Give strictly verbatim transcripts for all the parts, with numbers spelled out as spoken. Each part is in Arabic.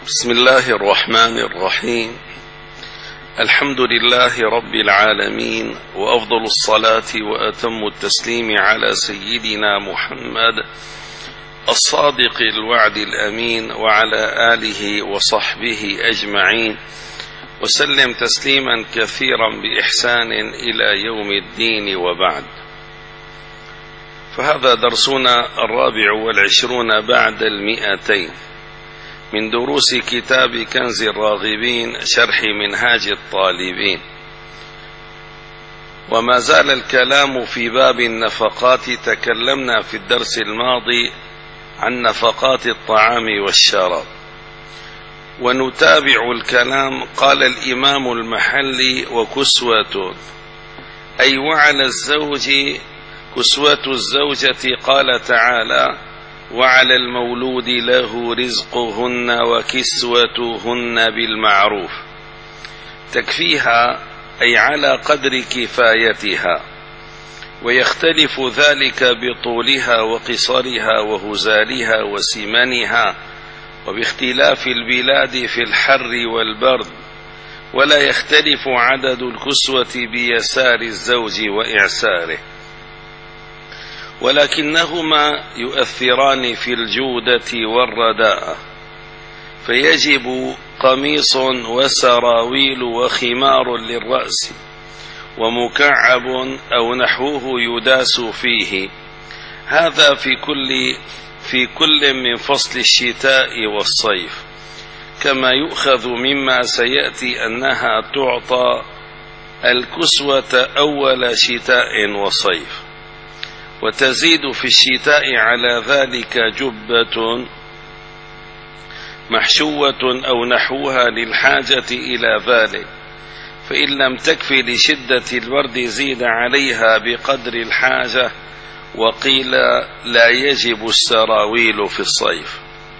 بسم الله الرحمن الرحيم. الحمد لله رب العالمين، وأفضل الصلاة وأتم التسليم على سيدنا محمد الصادق الوعد الأمين، وعلى آله وصحبه أجمعين، وسلم تسليما كثيرا بإحسان إلى يوم الدين، وبعد. فهذا درسنا الرابع والعشرون بعد المئتين من دروس كتاب كنز الراغبين شرح منهاج الطالبين، وما زال الكلام في باب النفقات. تكلمنا في الدرس الماضي عن نفقات الطعام والشراب، ونتابع الكلام. قال الإمام المحلي: وكسوة، أي وعلى الزوج كسوة الزوجة. قال تعالى: وعلى المولود له رزقهن وكسوتهن بالمعروف. تكفيها أي على قدر كفايتها، ويختلف ذلك بطولها وقصرها وهزالها وسمنها، وباختلاف البلاد في الحر والبرد، ولا يختلف عدد الكسوة بيسار الزوج وإعساره، ولكنهما يؤثران في الجودة والرداءة. فيجب قميص وسراويل وخمار للرأس ومكعب أو نحوه يداس فيه، هذا في كل في كل من فصل الشتاء والصيف، كما يؤخذ مما سيأتي أنها تعطى الكسوة أول شتاء وصيف، وتزيد في الشتاء على ذلك جبة محشوة أو نحوها للحاجة إلى ذلك، فإن لم تكفي لشدة البرد زيد عليها بقدر الحاجة. وقيل لا يجب السراويل في الصيف.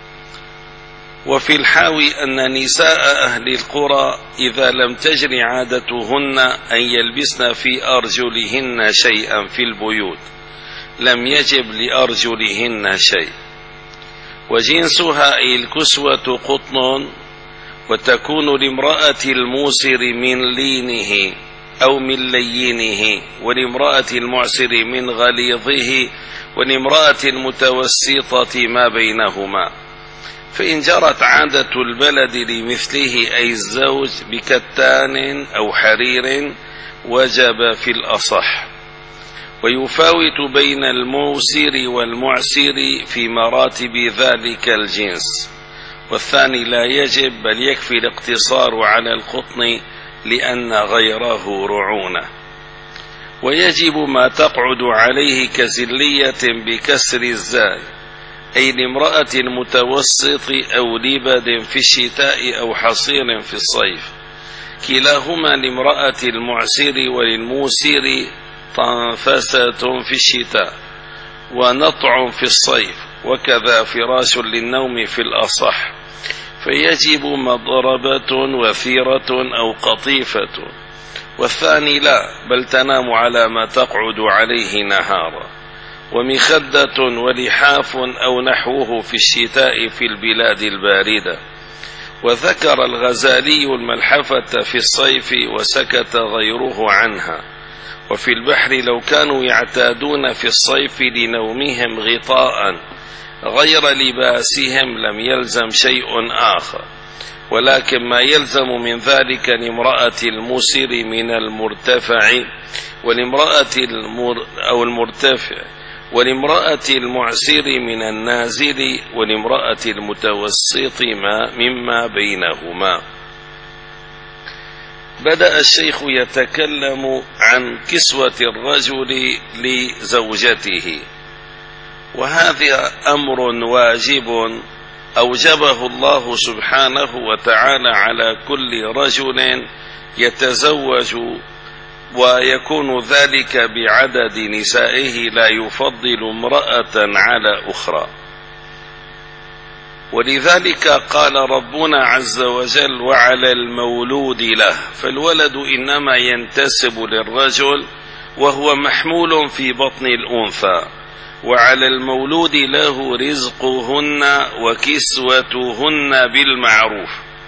وفي الحاوي أن نساء أهل القرى إذا لم تجر عادتهن أن يلبسن في أرجلهن شيئا في البيوت لم يجب لأرجلهن شيء. وجنسها أي الكسوة قطن، وتكون لامرأة الموسر من لينه أو من لينه، ولامرأة المعسر من غليظه، ولامرأة المتوسطة ما بينهما. فإن جرت عادة البلد لمثله أي الزوج بكتان أو حرير وجب في الأصح. ويفاوت بين الموسر والمعسر في مراتب ذلك الجنس، والثاني لا يجب، بل يكفي الاقتصار على القطن لأن غيره رعونة. ويجب ما تقعد عليه كزلية بكسر الزاي، أي لامرأة المتوسط أو لبد في الشتاء أو حصير في الصيف. كلاهما لامرأة المعسر وللموسر طنفسة في الشتاء ونطع في الصيف، وكذا فراش للنوم في الأصح. فيجب مضربة وثيرة أو قطيفة، والثاني لا، بل تنام على ما تقعد عليه نهارا. ومخدة ولحاف أو نحوه في الشتاء في البلاد الباردة. وذكر الغزالي الملحفة في الصيف وسكت غيره عنها. وفي البحر لو كانوا يعتادون في الصيف لنومهم غطاء غير لباسهم لم يلزم شيء آخر، ولكن ما يلزم من ذلك لامرأة الموسر من المرتفع ولامرأة المر أو المرتفع ولامرأة المعسر من النازل ولامرأة المتوسط ما مما بينهما. بدأ الشيخ يتكلم عن كسوة الرجل لزوجته، وهذا أمر واجب أوجبه الله سبحانه وتعالى على كل رجل يتزوج، ويكون ذلك بعدد نسائه، لا يفضل امرأة على أخرى. ولذلك قال ربنا عز وجل: وعلى المولود له. فالولد إنما ينتسب للرجل وهو محمول في بطن الأنثى، وعلى المولود له رزقهن وكسوتهن بالمعروف.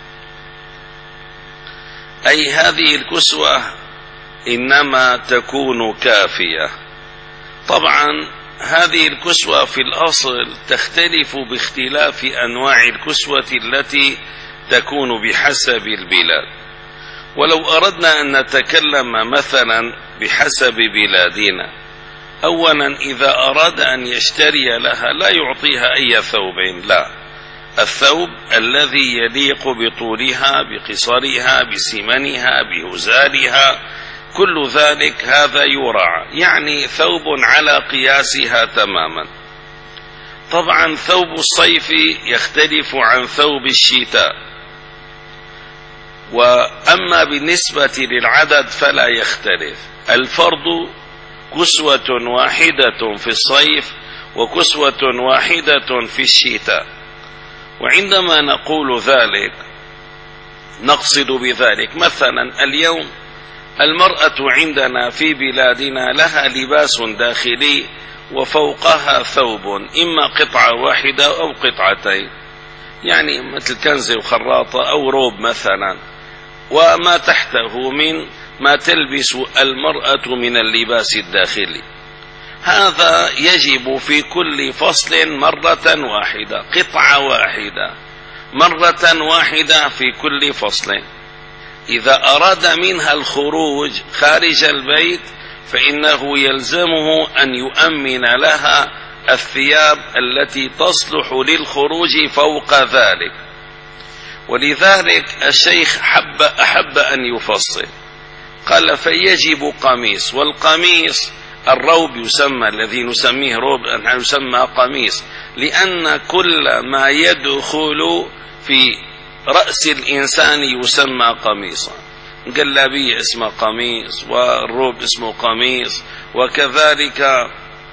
أي هذه الكسوة إنما تكون كافية. طبعا هذه الكسوة في الأصل تختلف باختلاف أنواع الكسوة التي تكون بحسب البلاد. ولو أردنا أن نتكلم مثلا بحسب بلادنا، أولا إذا أراد أن يشتري لها لا يعطيها أي ثوبين، لا، الثوب الذي يليق بطولها بقصرها بسمنها بهزالها، كل ذلك هذا يراعى، يعني ثوب على قياسها تماما. طبعا ثوب الصيف يختلف عن ثوب الشتاء، وأما بالنسبة للعدد فلا يختلف. الفرد كسوة واحدة في الصيف وكسوة واحدة في الشتاء. وعندما نقول ذلك نقصد بذلك مثلا اليوم المرأة عندنا في بلادنا لها لباس داخلي وفوقها ثوب، إما قطعة واحدة أو قطعتين، يعني مثل كنزة وخراطة أو روب مثلا، وما تحته من ما تلبس المرأة من اللباس الداخلي. هذا يجب في كل فصل مرة واحدة، قطعة واحدة مرة واحدة في كل فصل. إذا أراد منها الخروج خارج البيت فإنه يلزمه أن يؤمن لها الثياب التي تصلح للخروج فوق ذلك. ولذلك الشيخ حب أحب أن يفصل، قال فيجب قميص، والقميص الروب يسمى، الذي نسميه روب يسمى قميص، لأن كل ما يدخل في رأس الإنسان يسمى قميصا. جلابية اسمه قميص، والروب اسمه قميص، وكذلك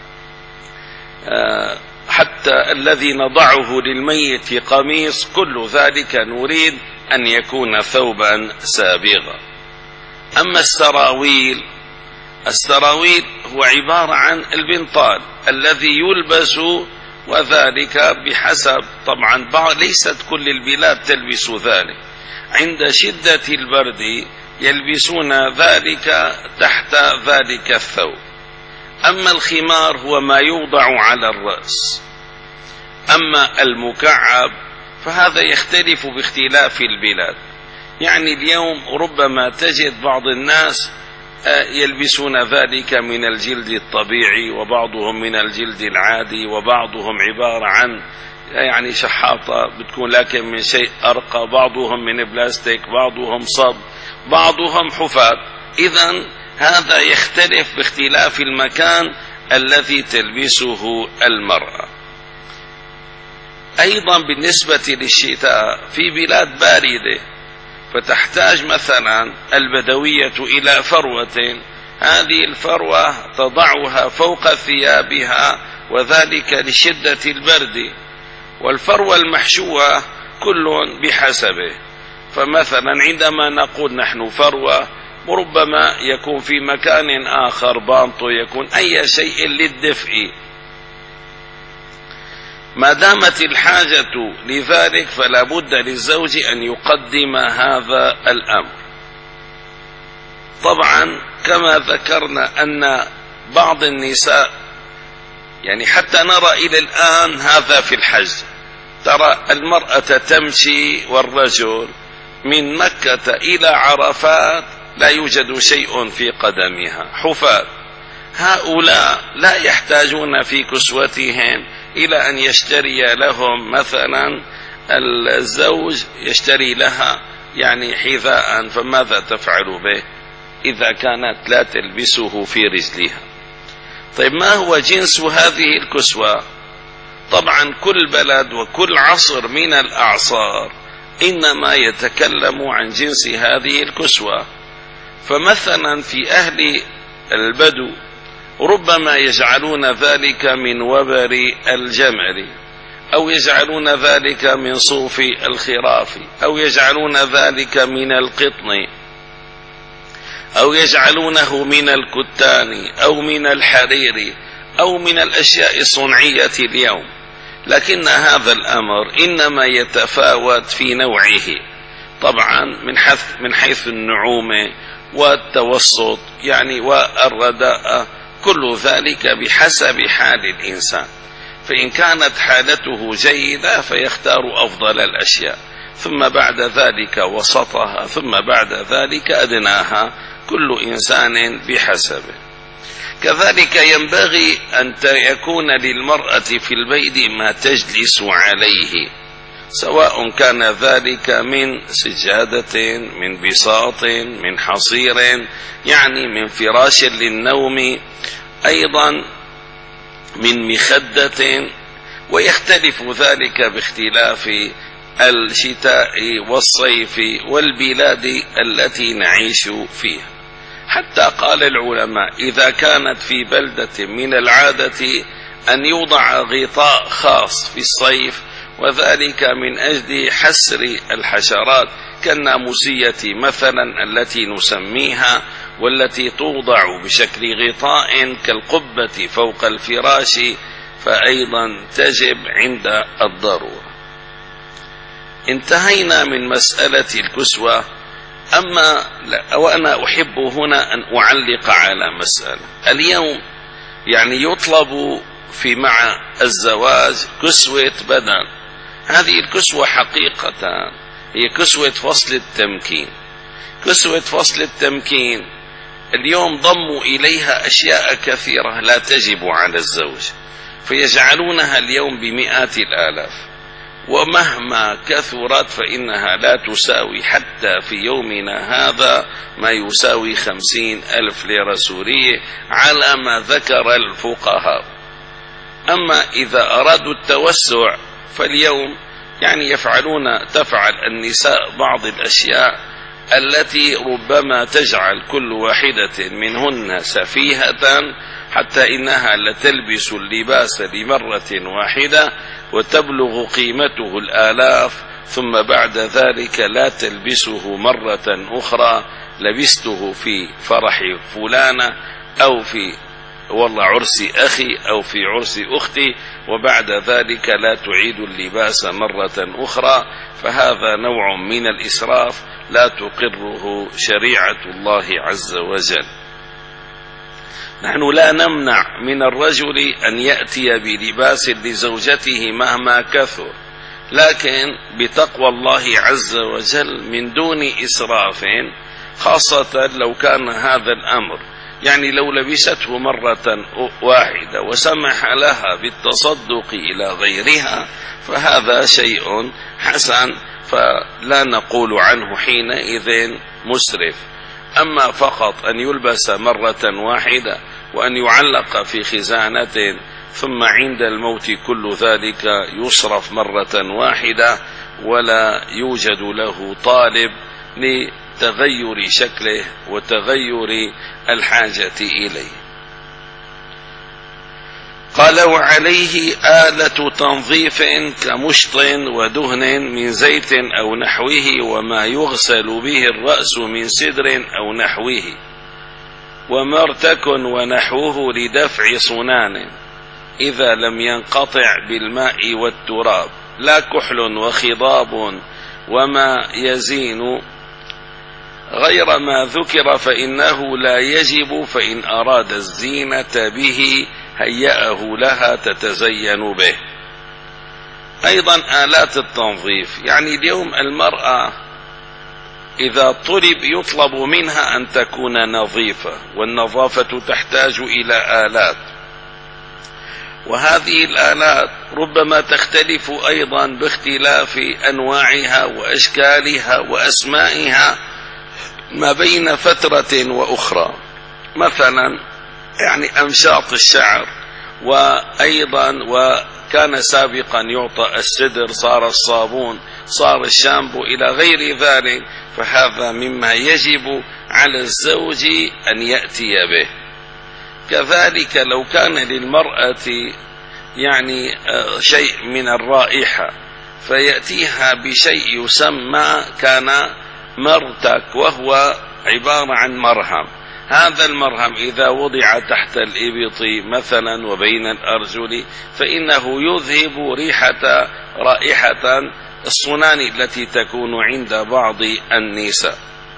حتى الذي نضعه للميت قميص، كل ذلك نريد أن يكون ثوبا سابغا. أما السراويل، السراويل هو عبارة عن البنطال الذي يلبس، وذلك بحسب طبعا بعض، ليست كل البلاد تلبس ذلك، عند شدة البرد يلبسون ذلك تحت ذلك الثوب. أما الخمار هو ما يوضع على الرأس. أما المكعب فهذا يختلف باختلاف البلاد، يعني اليوم ربما تجد بعض الناس يلبسون ذلك من الجلد الطبيعي، وبعضهم من الجلد العادي، وبعضهم عبارة عن يعني شحاطة بتكون لكن من شيء أرقى، بعضهم من بلاستيك، بعضهم صب، بعضهم حفاظ. إذن هذا يختلف باختلاف المكان الذي تلبسه المرأة. أيضا بالنسبة للشتاء في بلاد باردة فتحتاج مثلا البدوية إلى فروة، هذه الفروة تضعها فوق ثيابها، وذلك لشدة البرد. والفروة المحشوة كل بحسبه، فمثلا عندما نقول نحن فروة وربما يكون في مكان آخر بانطو، يكون أي شيء للدفء. ما دامت الحاجة لذلك فلا بد للزوج أن يقدم هذا الأمر. طبعا كما ذكرنا أن بعض النساء، يعني حتى نرى إلى الآن هذا في الحج، ترى المرأة تمشي والرجل من مكة إلى عرفات لا يوجد شيء في قدمها، حفاة. هؤلاء لا يحتاجون في كسوتهم إلى أن يشتري لهم مثلا الزوج يشتري لها يعني حذاء، فماذا تفعل به إذا كانت لا تلبسه في رجلها؟ طيب ما هو جنس هذه الكسوة؟ طبعا كل بلد وكل عصر من الأعصار إنما يتكلم عن جنس هذه الكسوة. فمثلا في أهل البدو ربما يجعلون ذلك من وبر الجمل، أو يجعلون ذلك من صوف الخراف، أو يجعلون ذلك من القطن، أو يجعلونه من الكتان أو من الحرير أو من الأشياء الصنعية اليوم، لكن هذا الأمر إنما يتفاوت في نوعه طبعا من حيث من حيث النعومة والتوسط يعني والرداءة، كل ذلك بحسب حال الإنسان. فإن كانت حالته جيدة فيختار أفضل الأشياء، ثم بعد ذلك وسطها، ثم بعد ذلك أدناها، كل إنسان بحسبه. كذلك ينبغي أن يكون للمرأة في البيت ما تجلس عليه، سواء كان ذلك من سجادة، من بساط، من حصير، يعني من فراش للنوم، أيضا من مخدة، ويختلف ذلك باختلاف الشتاء والصيف والبلاد التي نعيش فيها. حتى قال العلماء إذا كانت في بلدة من العادة أن يوضع غطاء خاص في الصيف، وذلك من أجل حسر الحشرات كالناموسية مثلا التي نسميها، والتي توضع بشكل غطاء كالقبة فوق الفراش، فأيضا تجب عند الضرورة. انتهينا من مسألة الكسوة. أما وأنا أحب هنا أن أعلق على مسألة. اليوم يعني يطلب في مع الزواج كسوة بدن. هذه الكسوة حقيقة هي كسوة فصل التمكين. كسوة فصل التمكين اليوم ضموا إليها أشياء كثيرة لا تجب على الزوج، فيجعلونها اليوم بمئات الآلاف، ومهما كثرت فإنها لا تساوي حتى في يومنا هذا ما يساوي خمسين ألف ليرة سورية على ما ذكر الفقهاء. أما إذا أرادوا التوسع فاليوم يعني يفعلون تفعل النساء بعض الأشياء التي ربما تجعل كل واحدة منهن سفيهة، حتى إنها لتلبس اللباس لمرة واحدة وتبلغ قيمته الآلاف، ثم بعد ذلك لا تلبسه مرة أخرى. لبسته في فرح فلانة أو في والله عرس أخي أو في عرس أختي، وبعد ذلك لا تعيد اللباس مرة أخرى، فهذا نوع من الإسراف لا تقره شريعة الله عز وجل. نحن لا نمنع من الرجل أن يأتي بلباس لزوجته مهما كثر، لكن بتقوى الله عز وجل من دون إسراف، خاصة لو كان هذا الأمر يعني لو لبسته مرة واحدة وسمح لها بالتصدق إلى غيرها فهذا شيء حسن، فلا نقول عنه حينئذ مسرف. أما فقط أن يلبس مرة واحدة وأن يعلق في خزانة ثم عند الموت كل ذلك يصرف مرة واحدة ولا يوجد له طالب لتغير شكله وتغير الحاجة إليه. قال وعليه آلة تنظيف كمشط ودهن من زيت أو نحوه، وما يغسل به الرأس من سدر أو نحوه، ومرتك ونحوه لدفع صنان إذا لم ينقطع بالماء والتراب، لا كحل وخضاب وما يزين غير ما ذكر فإنه لا يجب، فإن أراد الزينة به هيأه لها تتزين به. أيضا آلات التنظيف، يعني اليوم المرأة إذا طلب يطلب منها أن تكون نظيفة، والنظافة تحتاج إلى آلات، وهذه الآلات ربما تختلف أيضا باختلاف أنواعها وأشكالها وأسمائها ما بين فترة وأخرى. مثلا يعني أمشاط الشعر، وأيضا وكان سابقا يعطى السدر، صار الصابون، صار الشامبو إلى غير ذلك، فهذا مما يجب على الزوج أن يأتي به. كذلك لو كان للمرأة يعني شيء من الرائحة فيأتيها بشيء يسمى كان مرتك، وهو عبارة عن مرهم. هذا المرهم إذا وضع تحت الإبط مثلا وبين الأرجل فإنه يذهب ريحة رائحة الصنان التي تكون عند بعض النساء.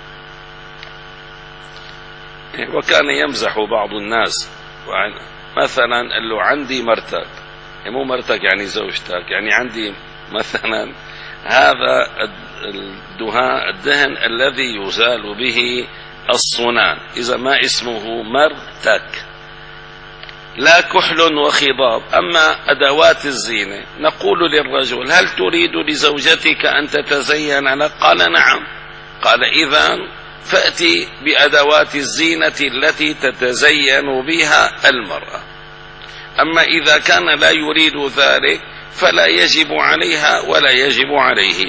وكان يمزح بعض الناس مثلا قال له عندي مرتك، مو مرتك يعني زوجتك، يعني عندي مثلا هذا الدهان الدهن الذي يزال به الصنان، إذا ما اسمه مرتك، لا كحل وخضاب. أما أدوات الزينة نقول للرجل هل تريد لزوجتك أن تتزين لك؟ قال نعم. قال إذن فأتي بأدوات الزينة التي تتزين بها المرأة. أما إذا كان لا يريد ذلك فلا يجب عليها ولا يجب عليه.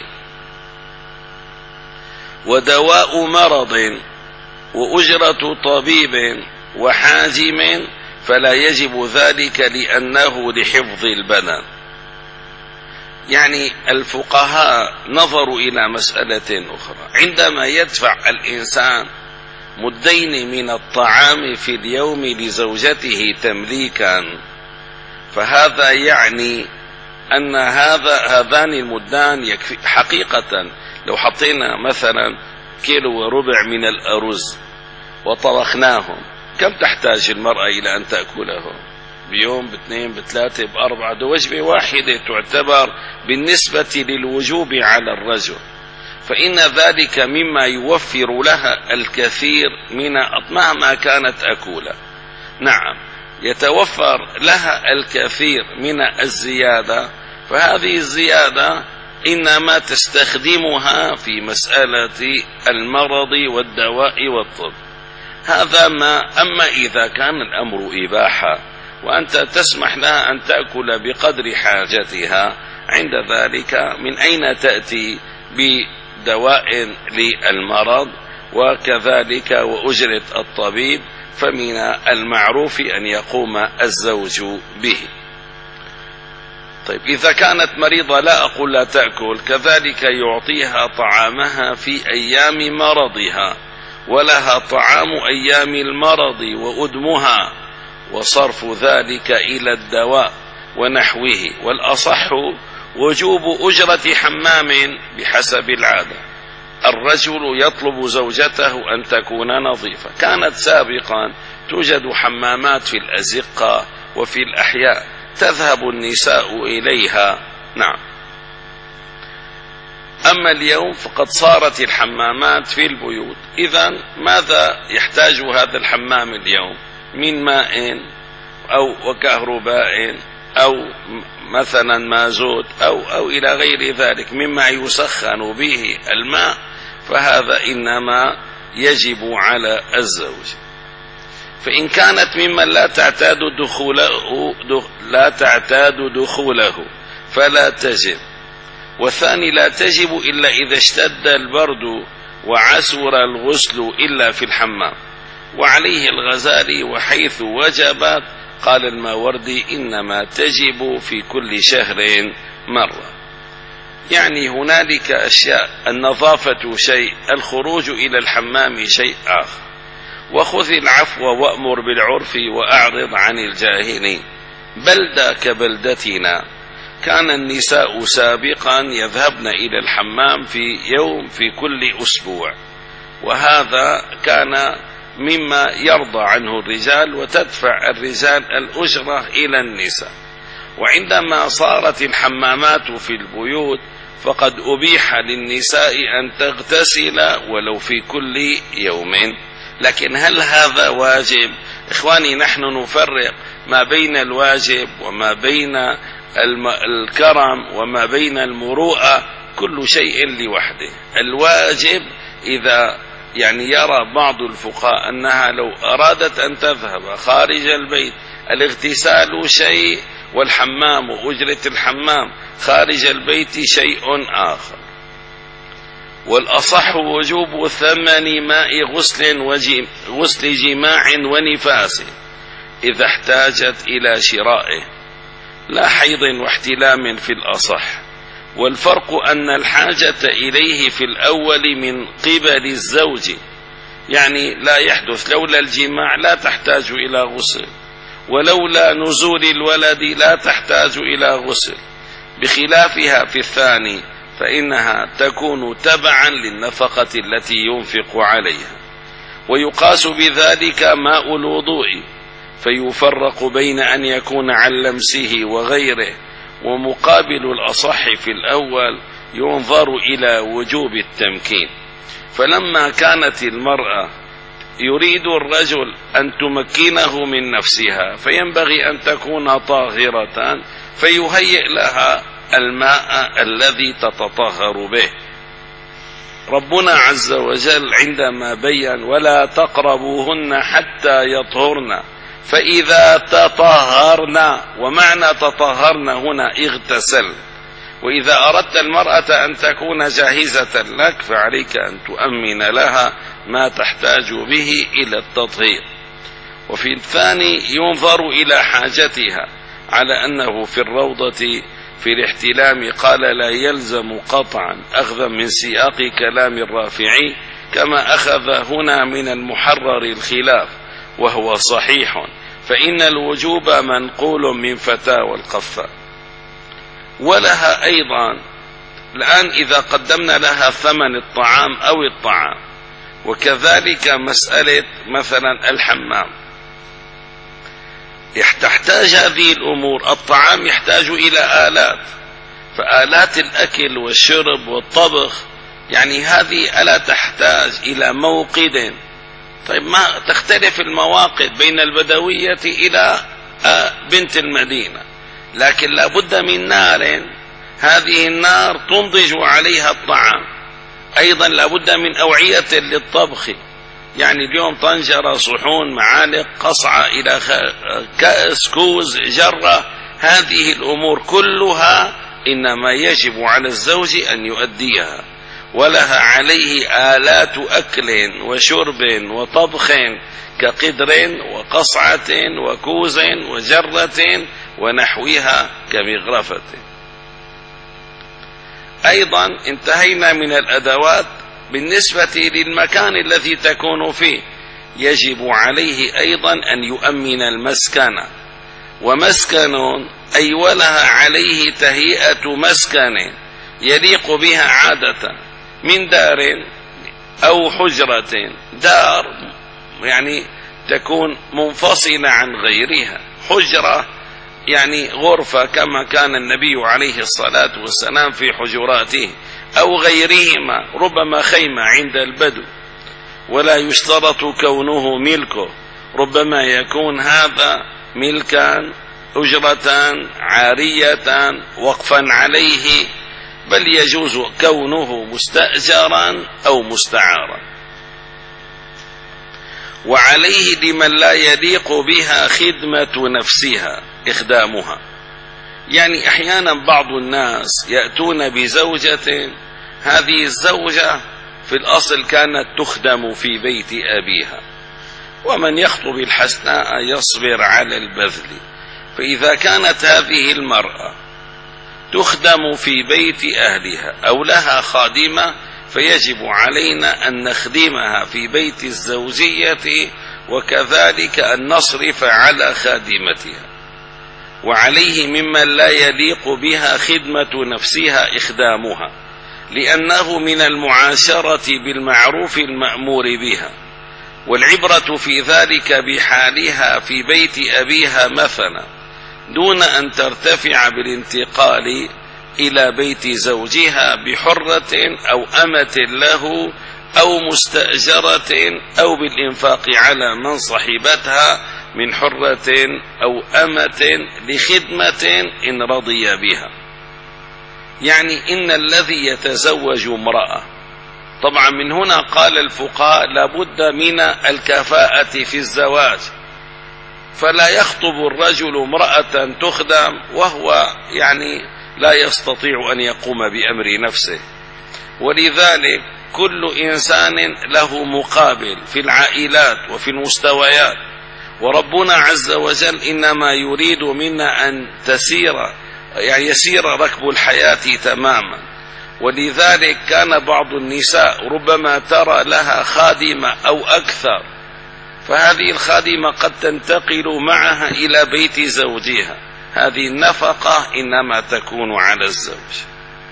ودواء مرض وأجرة طبيب وحاجم فلا يجب ذلك لأنه لحفظ البدن. يعني الفقهاء نظروا إلى مسألة أخرى، عندما يدفع الإنسان مدين من الطعام في اليوم لزوجته تمليكا، فهذا يعني أن هذا هذان المدان يكفي. حقيقة لو حطينا مثلا كيلو وربع من الأرز وطبخناهم، كم تحتاج المرأة إلى أن تأكله بيوم، باثنين، بثلاثة، بأربعة؟ دو وجبة واحدة تعتبر بالنسبة للوجوب على الرجل، فإن ذلك مما يوفر لها الكثير من مهما كانت أكولا. نعم يتوفر لها الكثير من الزيادة، فهذه الزيادة إنما تستخدمها في مسألة المرض والدواء والطب. هذا ما. أما إذا كان الأمر إباحة وأنت تسمح لها أن تأكل بقدر حاجتها، عند ذلك من أين تأتي بدواء للمرض وكذلك وأجرة الطبيب؟ فمن المعروف أن يقوم الزوج به. طيب إذا كانت مريضة لا أقول لا تأكل، كذلك يعطيها طعامها في أيام مرضها، ولها طعام أيام المرض وأدمها، وصرف ذلك إلى الدواء ونحوه. والأصح وجوب أجرة حمام بحسب العادة. الرجل يطلب زوجته أن تكون نظيفة. كانت سابقا توجد حمامات في الأزقة وفي الأحياء تذهب النساء إليها. نعم. أما اليوم فقد صارت الحمامات في البيوت. إذن ماذا يحتاج هذا الحمام اليوم من ماء أو وكهرباء أو مثلا مازوت أو, أو إلى غير ذلك مما يسخن به الماء، فهذا إنما يجب على الزوج. فإن كانت ممن لا تعتاد دخوله لا تعتاد دخوله فلا تجب. والثاني لا تجب إلا إذا اشتد البرد وعسر الغسل إلا في الحمام. وعليه الغزالي وحيث وجبت قال الماوردي إنما تجب في كل شهر مرة. يعني هنالك أشياء، النظافة شيء، الخروج إلى الحمام شيء آخر. وخذ العفو وأمر بالعرف وأعرض عن الجاهلين. بلدة كبلدتنا كان النساء سابقا يذهبن إلى الحمام في يوم في كل أسبوع، وهذا كان مما يرضى عنه الرجال، وتدفع الرجال الأجرة إلى النساء. وعندما صارت الحمامات في البيوت فقد أبيح للنساء أن تغتسل ولو في كل يوم. لكن هل هذا واجب؟ إخواني، نحن نفرق ما بين الواجب وما بين الكرم وما بين المروءة، كل شيء لوحده. الواجب إذا يعني يرى بعض الفقهاء أنها لو أرادت أن تذهب خارج البيت الاغتسال شيء والحمام وأجرة الحمام خارج البيت شيء آخر. والأصح وجوب ثمن ماء غسل غسل جماع ونفاس إذا احتاجت إلى شرائه، لا حيض واحتلام في الأصح. والفرق أن الحاجة إليه في الأول من قبل الزوج، يعني لا يحدث. لولا الجماع لا تحتاج إلى غسل، ولولا نزول الولد لا تحتاج إلى غسل، بخلافها في الثاني فإنها تكون تبعا للنفقة التي ينفق عليها. ويقاس بذلك ماء الوضوء، فيفرق بين أن يكون عن لمسه وغيره. ومقابل الأصح في الأول ينظر إلى وجوب التمكين. فلما كانت المرأة يريد الرجل أن تمكنه من نفسها فينبغي أن تكون طاهرة، فيهيئ لها الماء الذي تتطهر به. ربنا عز وجل عندما بين ولا تقربوهن حتى يطهرن، فإذا تطهرن، ومعنى تطهرن هنا اغتسل. وإذا أردت المرأة أن تكون جاهزة لك فعليك أن تؤمن لها ما تحتاج به إلى التطهير. وفي الثاني ينظر إلى حاجتها، على أنه في الروضة في الاحتلام قال لا يلزم قطعا أخذا من سياق كلام الرافعي، كما أخذ هنا من المحرر الخلاف وهو صحيح، فإن الوجوب منقول من فتاوى القفا. ولها أيضا الآن إذا قدمنا لها ثمن الطعام أو الطعام، وكذلك مسألة مثلا الحمام، تحتاج هذه الأمور. الطعام يحتاج إلى آلات، فآلات الأكل والشرب والطبخ يعني هذه ألا تحتاج إلى موقد. طيب ما تختلف المواقد بين البدوية إلى بنت المدينة، لكن لابد من نار، هذه النار تنضج عليها الطعام. أيضا لابد من أوعية للطبخ، يعني اليوم طنجرة، صحون، معالق، قصعة، إلى كأس، كوز، جرة. هذه الأمور كلها إنما يجب على الزوج أن يؤديها، ولها عليه آلات أكل وشرب وطبخ كقدر وقصعة وكوز وجرة ونحوها كمغرفة. أيضا انتهينا من الأدوات. بالنسبة للمكان الذي تكون فيه يجب عليه أيضا أن يؤمن المسكن، ومسكن أي ولها عليه تهيئة مسكن يليق بها عادة، من دار أو حجرة. دار يعني تكون منفصلة عن غيرها، حجرة يعني غرفة كما كان النبي عليه الصلاة والسلام في حجراته، أو غيرهما، ربما خيمة عند البدو، ولا يشترط كونه ملكه، ربما يكون هذا ملكا، أجرة، عارية، وقفا عليه، بل يجوز كونه مستأجرا أو مستعارا. وعليه لمن لا يليق بها خدمة نفسها إخدامها. يعني أحيانا بعض الناس يأتون بزوجة، هذه الزوجة في الأصل كانت تخدم في بيت أبيها، ومن يخطب الحسناء يصبر على البذل. فإذا كانت هذه المرأة تخدم في بيت أهلها أو لها خادمة، فيجب علينا أن نخدمها في بيت الزوجية، وكذلك أن نصرف على خادمتها. وعليه ممن لا يليق بها خدمة نفسها إخدامها، لأنه من المعاشرة بالمعروف المأمور بها. والعبرة في ذلك بحالها في بيت أبيها مثلا، دون أن ترتفع بالانتقال إلى بيت زوجها بحرة أو أمة له أو مستأجرة، أو بالإنفاق على من صحبتها من حرة أو أمة لخدمة إن رضي بها. يعني إن الذي يتزوج امرأة، طبعا من هنا قال الفقهاء لابد من الكفاءة في الزواج، فلا يخطب الرجل امرأة تخدم وهو يعني لا يستطيع أن يقوم بأمر نفسه. ولذلك كل إنسان له مقابل في العائلات وفي المستويات، وربنا عز وجل إنما يريد منا أن تسير يعني يسير ركب الحياة تماما. ولذلك كان بعض النساء ربما ترى لها خادمة أو أكثر، فهذه الخادمة قد تنتقل معها إلى بيت زوجها، هذه النفقة إنما تكون على الزوج.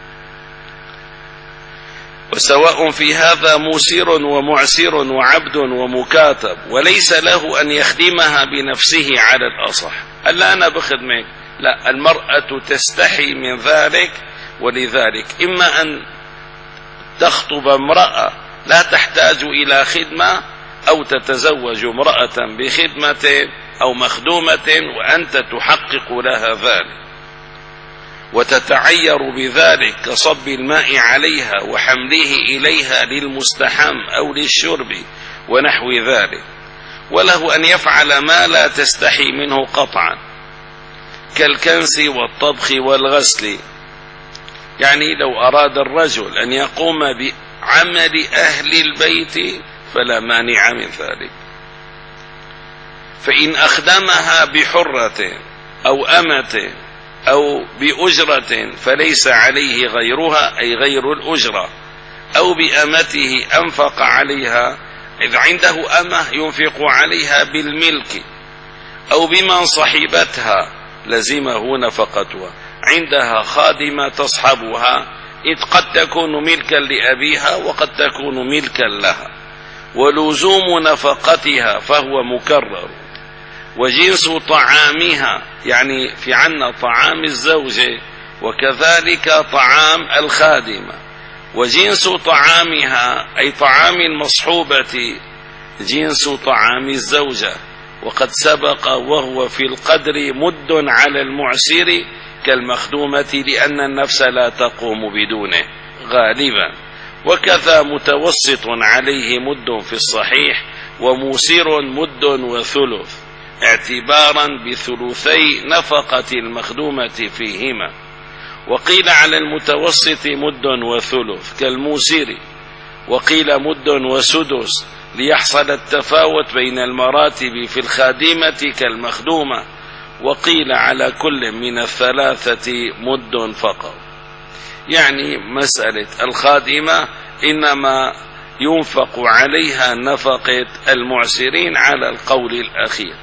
وسواء في هذا موسر ومعسر وعبد ومكاتب، وليس له أن يخدمها بنفسه على الأصح. ألا أنا بخدمك، لا، المرأة تستحي من ذلك، ولذلك إما أن تخطب امرأة لا تحتاج إلى خدمة، أو تتزوج امرأة بخدمة أو مخدومة وأنت تحقق لها ذلك، وتتعير بذلك كصب الماء عليها وحمله إليها للمستحم أو للشرب ونحو ذلك. وله أن يفعل ما لا تستحي منه قطعا، كالكنس والطبخ والغسل. يعني لو أراد الرجل أن يقوم بعمل أهل البيت فلا مانع من ذلك. فإن أخدمها بحرة أو أمة أو بأجرة فليس عليه غيرها، أي غير الأجرة، أو بأمته أنفق عليها، إذ عنده أمة ينفق عليها بالملك، أو بمن صحبتها لزمه نفقتها. عندها خادمة تصحبها، إذ قد تكون ملكا لأبيها وقد تكون ملكا لها، ولزوم نفقتها فهو مكرر. وجنس طعامها، يعني في عنا طعام الزوجة وكذلك طعام الخادمة، وجنس طعامها أي طعام المصحوبة جنس طعام الزوجة، وقد سبق وهو في القدر مد على المعسر كالمخدومة، لأن النفس لا تقوم بدونه غالبا. وكذا متوسط عليه مد في الصحيح، وموسر مد وثلث، اعتبارا بثلثي نفقة المخدومة فيهما. وقيل على المتوسط مد وثلث كالموسر، وقيل مد وسدس ليحصل التفاوت بين المراتب في الخادمة كالمخدومة، وقيل على كل من الثلاثة مد فقط. يعني مسألة الخادمة إنما ينفق عليها نفقة المعسرين على القول الأخير.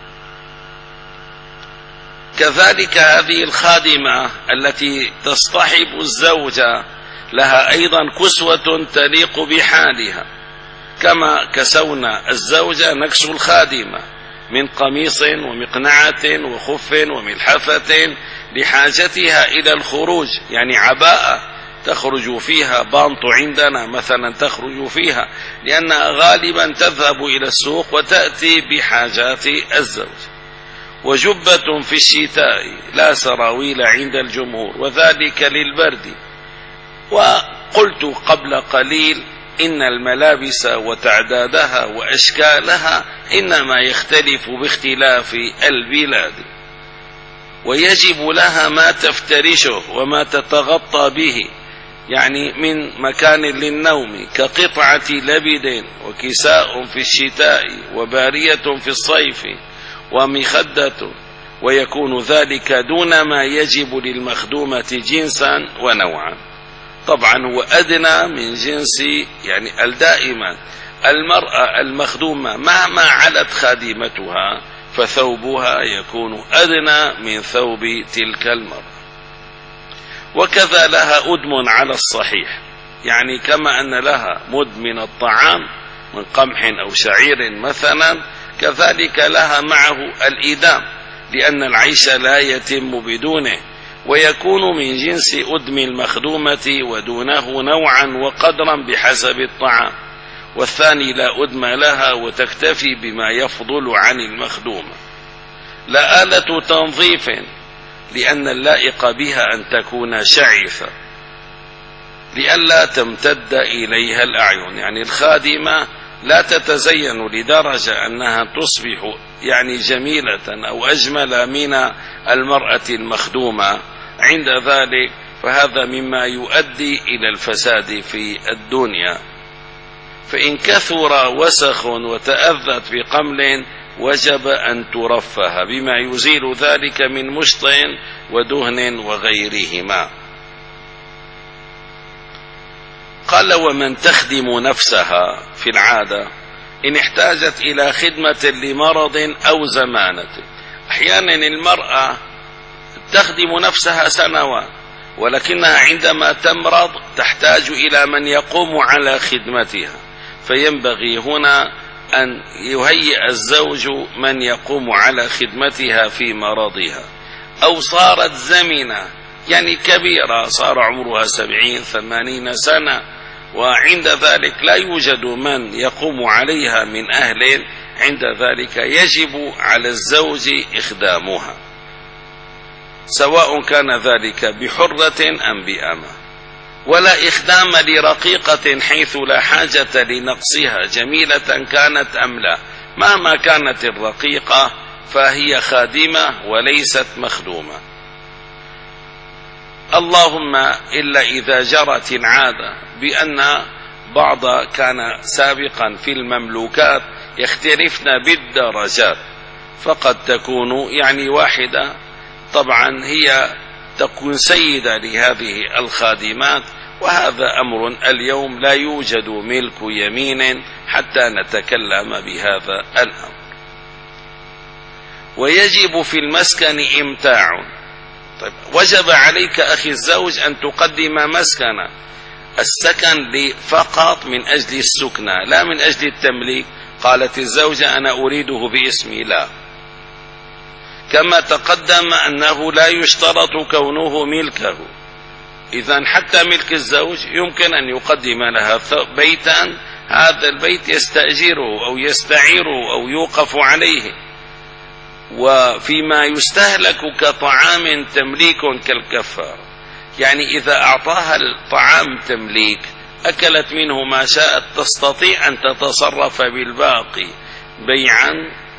كذلك هذه الخادمة التي تصطحب الزوجة لها أيضا كسوة تليق بحالها، كما كسونا الزوجة نكس الخادمة من قميص ومقنعة وخف وملحفة لحاجتها إلى الخروج، يعني عباءة تخرج فيها، بانط عندنا مثلا تخرج فيها، لأنها غالبا تذهب إلى السوق وتأتي بحاجات الزوج. وجبة في الشتاء لا سراويل عند الجمهور، وذلك للبرد. وقلت قبل قليل إن الملابس وتعدادها وأشكالها إنما يختلف باختلاف البلاد، ويجب لها ما تفترشه وما تتغطى به، يعني من مكان للنوم كقطعة لبد وكساء في الشتاء وبارية في الصيف ومخدة، ويكون ذلك دون ما يجب للمخدومة جنسا ونوعا. طبعا هو أدنى من جنس، يعني الدائما المرأة المخدومة مهما علت خادمتها فثوبها يكون أدنى من ثوب تلك المرأة. وكذا لها أدم على الصحيح، يعني كما أن لها مد من الطعام من قمح أو شعير مثلا، كذلك لها معه الإدام، لأن العيش لا يتم بدونه، ويكون من جنس أدم المخدومة ودونه نوعا وقدرا بحسب الطعام. والثاني لا أدم لها وتكتفي بما يفضل عن المخدومة. لا آلة تنظيف، لأن اللائق بها أن تكون شعثة لئلا تمتد إليها الأعين، يعني الخادمة لا تتزين لدرجة أنها تصبح يعني جميلة أو أجمل من المرأة المخدومة، عند ذلك فهذا مما يؤدي إلى الفساد في الدنيا. فإن كثر وسخ وتأذت بقمل وجب أن ترفه بما يزيل ذلك من مشط ودهن وغيرهما. قال ومن تخدم نفسها في العادة إن احتاجت إلى خدمة لمرض أو زمانة. أحيانا المرأة تخدم نفسها سنوات، ولكنها عندما تمرض تحتاج إلى من يقوم على خدمتها، فينبغي هنا أن يهيئ الزوج من يقوم على خدمتها في مرضها. أو صارت زمنة يعني كبيرة، صار عمرها سبعين ثمانين سنة، وعند ذلك لا يوجد من يقوم عليها من أهل، عند ذلك يجب على الزوج إخدامها، سواء كان ذلك بحرة أم بأمة. ولا إخدام لرقيقة حيث لا حاجة لنقصها جميلة كانت أم لا، مهما كانت الرقيقة فهي خادمة وليست مخدومة. اللهم إلا إذا جرت العادة بأن بعض كان سابقا في المملوكات يختلفن بالدرجات، فقد تكون يعني واحدة طبعا هي تكون سيدة لهذه الخادمات، وهذا أمر اليوم لا يوجد ملك يمين حتى نتكلم بهذا الأمر. ويجب في المسكن إمتاع. طيب وجب عليك أخي الزوج أن تقدم مسكنا، السكن فقط من أجل السكنة لا من أجل التمليك. قالت الزوجة أنا أريده باسمي، لا، كما تقدم أنه لا يشترط كونه ملكه. إذن حتى ملك الزوج يمكن أن يقدم لها بيتا، هذا البيت يستأجره أو يستعيره أو يوقف عليه. وفيما يستهلك كطعام تمليك كالكفار، يعني إذا أعطاها الطعام تمليك أكلت منه ما شاءت، تستطيع أن تتصرف بالباقي بيعا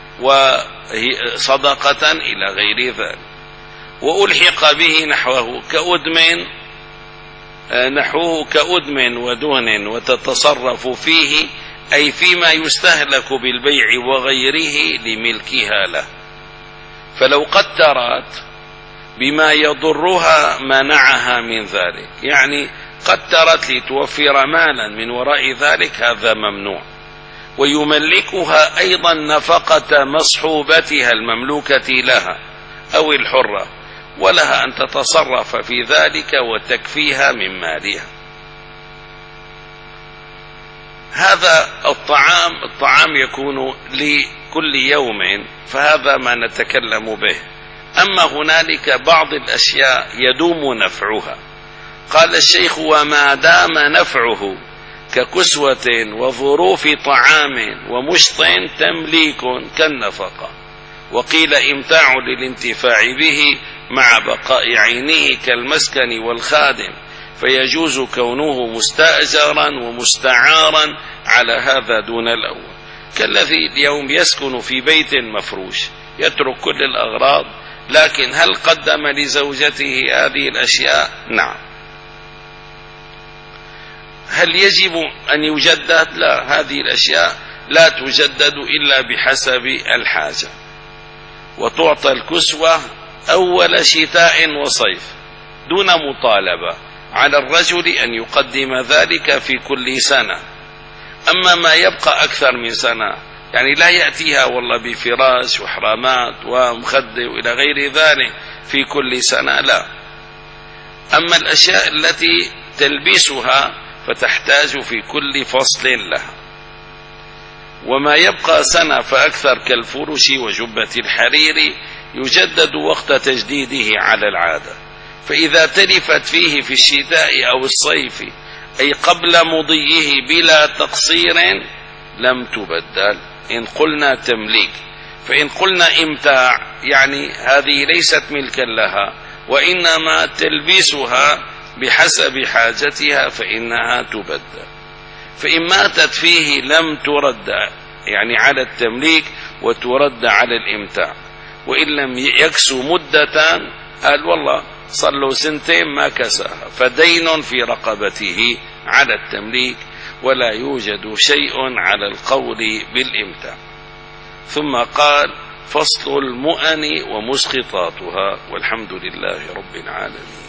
وصدقة إلى غير ذلك. وألحق به نحوه كأدم نحوه كأدم ودهن وتتصرف فيه، أي فيما يستهلك بالبيع وغيره لملكها له. فلو قدرت بما يضرها منعها من ذلك، يعني قدرت لتوفر مالا من وراء ذلك، هذا ممنوع. ويملكها أيضا نفقة مصحوبتها المملوكة لها أو الحرة، ولها أن تتصرف في ذلك وتكفيها من مالها. هذا الطعام الطعام يكون لكل يوم، فهذا ما نتكلم به. أما هنالك بعض الأشياء يدوم نفعها. قال الشيخ وما دام نفعه ككسوة وظروف طعام ومشط تمليك كالنفقة. وقيل إمتاع للانتفاع به مع بقاء عينه كالمسكن والخادم، فيجوز كونه مستأجرا ومستعارا على هذا دون الأول، كالذي اليوم يسكن في بيت مفروش يترك كل الأغراض، لكن هل قدم لزوجته هذه الأشياء؟ نعم. هل يجب أن يجدد؟ لا، هذه الأشياء لا تجدد إلا بحسب الحاجة. وتعطى الكسوة أول شتاء وصيف دون مطالبة، على الرجل أن يقدم ذلك في كل سنة. أما ما يبقى أكثر من سنة، يعني لا يأتيها والله بفراش وحرامات ومخدة وإلى غير ذلك في كل سنة، لا. أما الأشياء التي تلبسها فتحتاج في كل فصل لها. وما يبقى سنة فأكثر كالفرش وجبة الحرير يجدد وقت تجديده على العادة. فإذا تلفت فيه في الشتاء أو الصيف، أي قبل مضيه بلا تقصير، لم تبدل إن قلنا تمليك. فإن قلنا إمتاع يعني هذه ليست ملكا لها، وإنما تلبسها بحسب حاجتها، فإنها تبدل. فإن ماتت فيه لم ترد يعني على التمليك وترد على الإمتاع. وإن لم يكسو مدة، قال والله صلوا سنتين ما كساها، فدين في رقبته على التمليك، ولا يوجد شيء على القول بالإمتاع. ثم قال فصل المؤن ومسقطاتها، والحمد لله رب العالمين.